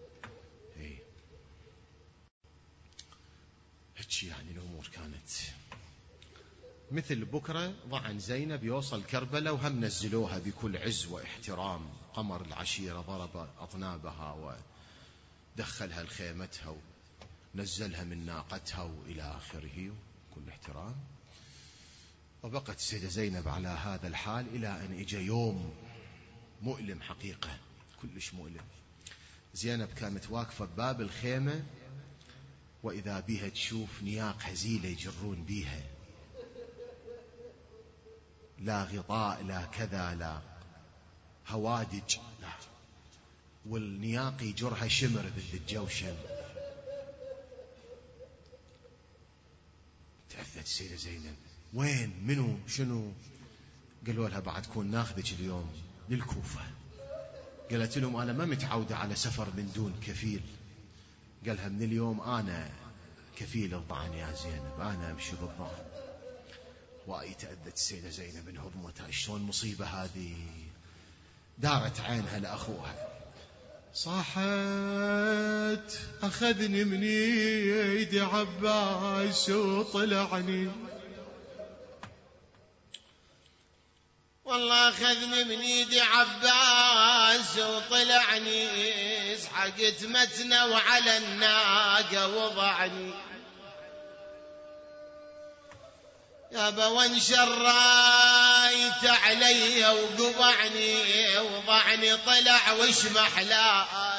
هيك يعني الأمور كانت. مثل بكرة ضعن زينب يوصل كربلاء وهم نزلوها بكل عز واحترام، قمر العشيرة ضرب أطنابها ودخلها لخيمتها ونزلها من ناقتها وإلى آخره كل احترام. وبقت السيدة زينب على هذا الحال إلى أن إجا يوم مؤلم حقيقة، كلش مؤلم. زينب كانت واقفة بباب الخيمة، وإذا بها تشوف نياق هزيلة يجرون بيها، لا غطاء لا كذا لا هوادج لا، والنياق يجرها شمر بالجوشن. تأثت السيدة زينب، وين منو شنو؟ قالوا لها بعد كون ناخذك اليوم للكوفة. قالت لهم أنا ما متعودة على سفر من دون كفيل. قالها من اليوم أنا كفيل الضعن يا زينب، أنا أمشي بالضعن. وأي تأذت السيدة زينب من هضمتها، شلون مصيبة هذه. دارت عينها لأخوها، صاحت أخذني من يدي عباس وطلعني، والله أخذني من يدي عباس وطلعني، اسحقت متنه وعلى الناقة وضعني، يابا وانشر رايت علي وقضعني، وضعني طلع وش محلاه